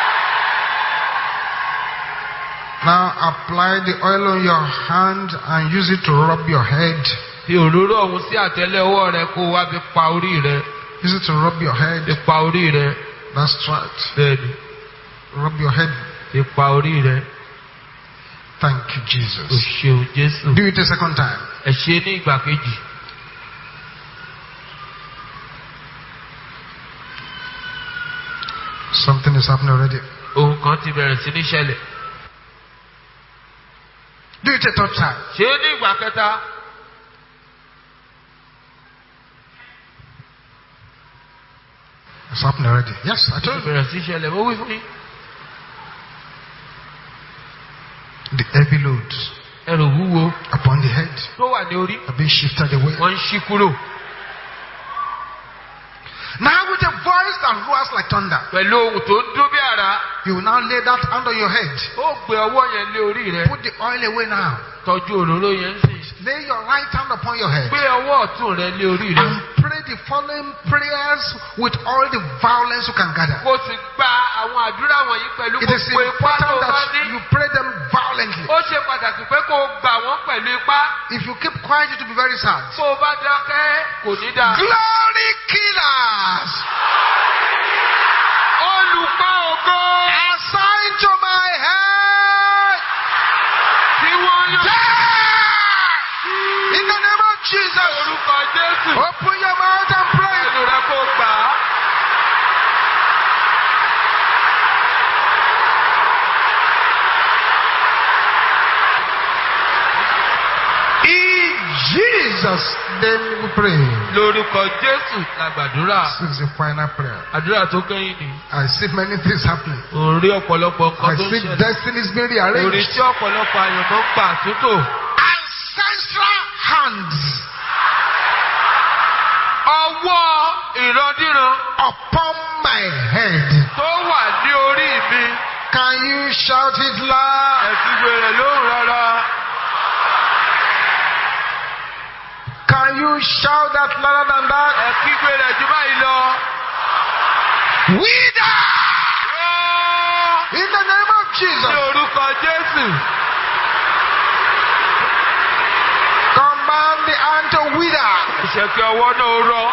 Now apply the oil on your hand and use it to rub your head. Fi òróró ọ̀hún sí àtẹ́lẹwọ́ rẹ kó wá fi pa orí rẹ. Use it to rub your head. Fi pa orí rẹ. That's right. Bẹ́ẹ̀ni, Rub your head. fi pa orí rẹ. Thank you, O Jesus. ṣeun Jésù. Do it a second time. Ẹ ṣe ní ìgbà kejì. Something is happening already. Ohun kan ti bẹ̀rẹ̀ sí ní ṣẹlẹ̀. Do it a third time. ṣe é ní ìgbà kẹta. It's happening already. Yes, I told you. bẹ̀rẹ̀ sí ṣẹlẹ̀ ó wí fún yín. The heavy loads ẹrù wúwo upon the head tó wà ní orí are being shifted away. wọ́n ń ṣí kúrò. Now with a voice that roars like thunder, pẹ̀lú ohùn tó ń dún bí àrá. you will now lay that hand on your head. ó gbé ọwọ́ yẹn lé orí rẹ. Put the oil away now. tọ́jú òróró yẹn ń sìn. Lay your right hand upon your head. gbé ọwọ́ ọ̀tún rẹ lé orí rẹ. And pray the following prayers with all the violence you can gather. kó o sì gba àwọn àdúrà wọ̀nyí pẹ̀lú It is gbogbo ipá tó important bá that ní. you pray them violently. ó ṣe pàtàkì pé kó o gbà wọ́n pẹ̀lú ipá. If you keep quiet, it will be very sad. tó o bá dákẹ́ kò ní dáa. Glory killers! olùkọ́ ògo. Assigned to my head! tí wọ́n yàn. In the name of Jesus! orúkọ Jésù. Open your mouth and pray. ẹnu rẹ kó gbà á. In Jesus' name we pray. lórúkọ Jésù la gbàdúrà. This is the final prayer. àdúrà tó kẹ́yìn ni. I see many things happening. orí ọ̀pọ̀lọpọ̀ I nǹkan tó ń see ṣẹlẹ̀. destinies being orí rearranged. tí ọ̀pọ̀lọpọ̀ àyànmọ́ ń gbà tútò. Ancestral hands ọwọ́ ìrandíran upon my head. tó wà ní orí mi. Can you shout it loud? ẹ̀fígbé rẹ̀ lóhùn rárá. Can you shout that louder than that? ẹ̀fígbé rẹ̀ jù báyìí lọ. Wither! Rọ́! In the name of ní Jesus. orúkọ Jésù. Command the hand to wither. ìṣẹ̀kẹ̀ ọwọ́ náà rọ.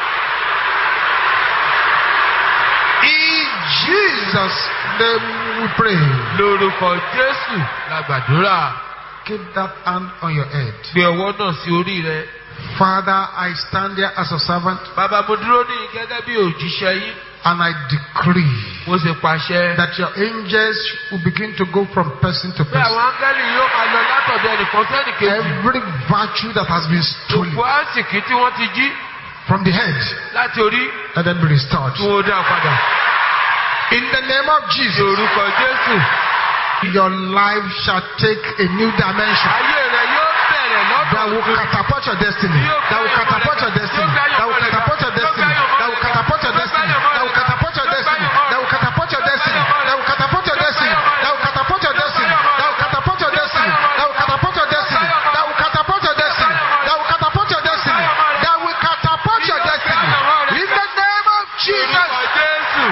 In Jesus' name we pray. lórúkọ Jésù la gbàdúrà. Keep that hand on your head. gbé ọwọ́ náà sí orí rẹ. Father, I stand here as a servant bàbá mo dúró ní gẹ́gẹ́ bí òjíṣẹ́ yín. and I decree mo sì pàṣẹ. that your angels will begin to go from person to bí àwọn person. áńgẹ́lì yóò máa lọ látọ̀dọ̀ ẹnìkan sẹ́nì kejì. Every virtue that has been stolen gbogbo àsìkí tí wọ́n ti jí from the head, láti orí let them be restored. tí wọ́n dá padà. In the name of ní Jesus, orúkọ Jésù. your life shall take a new dimension ayé rẹ yóò bẹ̀rẹ̀ lọ́dọ̀ that will catapult your destiny. That will catapult your destiny. That will catapult your destiny. That will catapult your destiny. That will catapult your destiny. That will catapult your destiny. That will catapult your destiny. That will catapult your destiny. That will catapult your destiny. That will catapult your destiny. That will catapult your destiny. That will catapult your destiny. That will catapult your destiny. In the name of Jesus. orúkọ Jésù.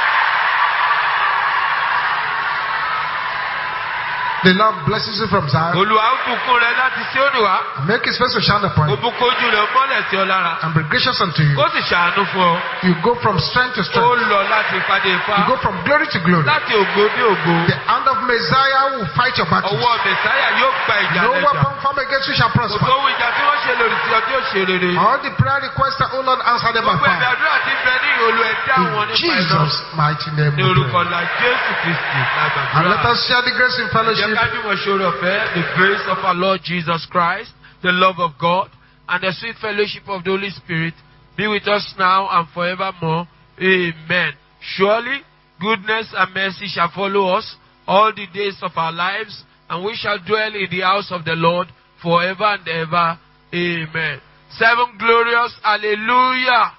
The Lord blesses you from Zion. Olúwa ó bùkún rẹ láti Síónì wá. Make his face to shine upon ó you bùkún ojú rẹ mọ́lẹ̀ sí ọ lára. and be gracious unto you. kó sì ṣàánú fún ọ. You go from strength to ó strength. lọ láti ìpàdé ifá. You go from glory to glory. láti ògo dé ògo. The hand of Messiah will fight your battles. ọwọ́ Mèsáyà yóò gba ìjà No rẹ jà. weapon formed against you shall kò prosper. tó ohun ìjà tí wọ́n ṣe lòdì sí ọ tí ó ṣe rere. All the prayer requests that, oh Lord, answer them by gbogbo ẹ̀bẹ̀ fire. àdúrà tí ń bẹ ní ìhòòlù ẹ̀dá àwọn In nípa iná. Jesus' mighty name ní we orúkọ pray. la Jésù Kristi la And let gbàdúrà. us share the grace in Jẹ́ fellowship. ká jùmọ̀ ṣoore ọ̀fẹ́, the grace of our Lord Jesus Christ, the love of God, and the sweet fellowship of the Holy Spirit be with us now and forevermore. Amen. Surely, goodness and mercy shall follow us all the days of our lives, and we shall dwell in the house of the Lord forever and ever. Amen. Seven glorious hallelujah.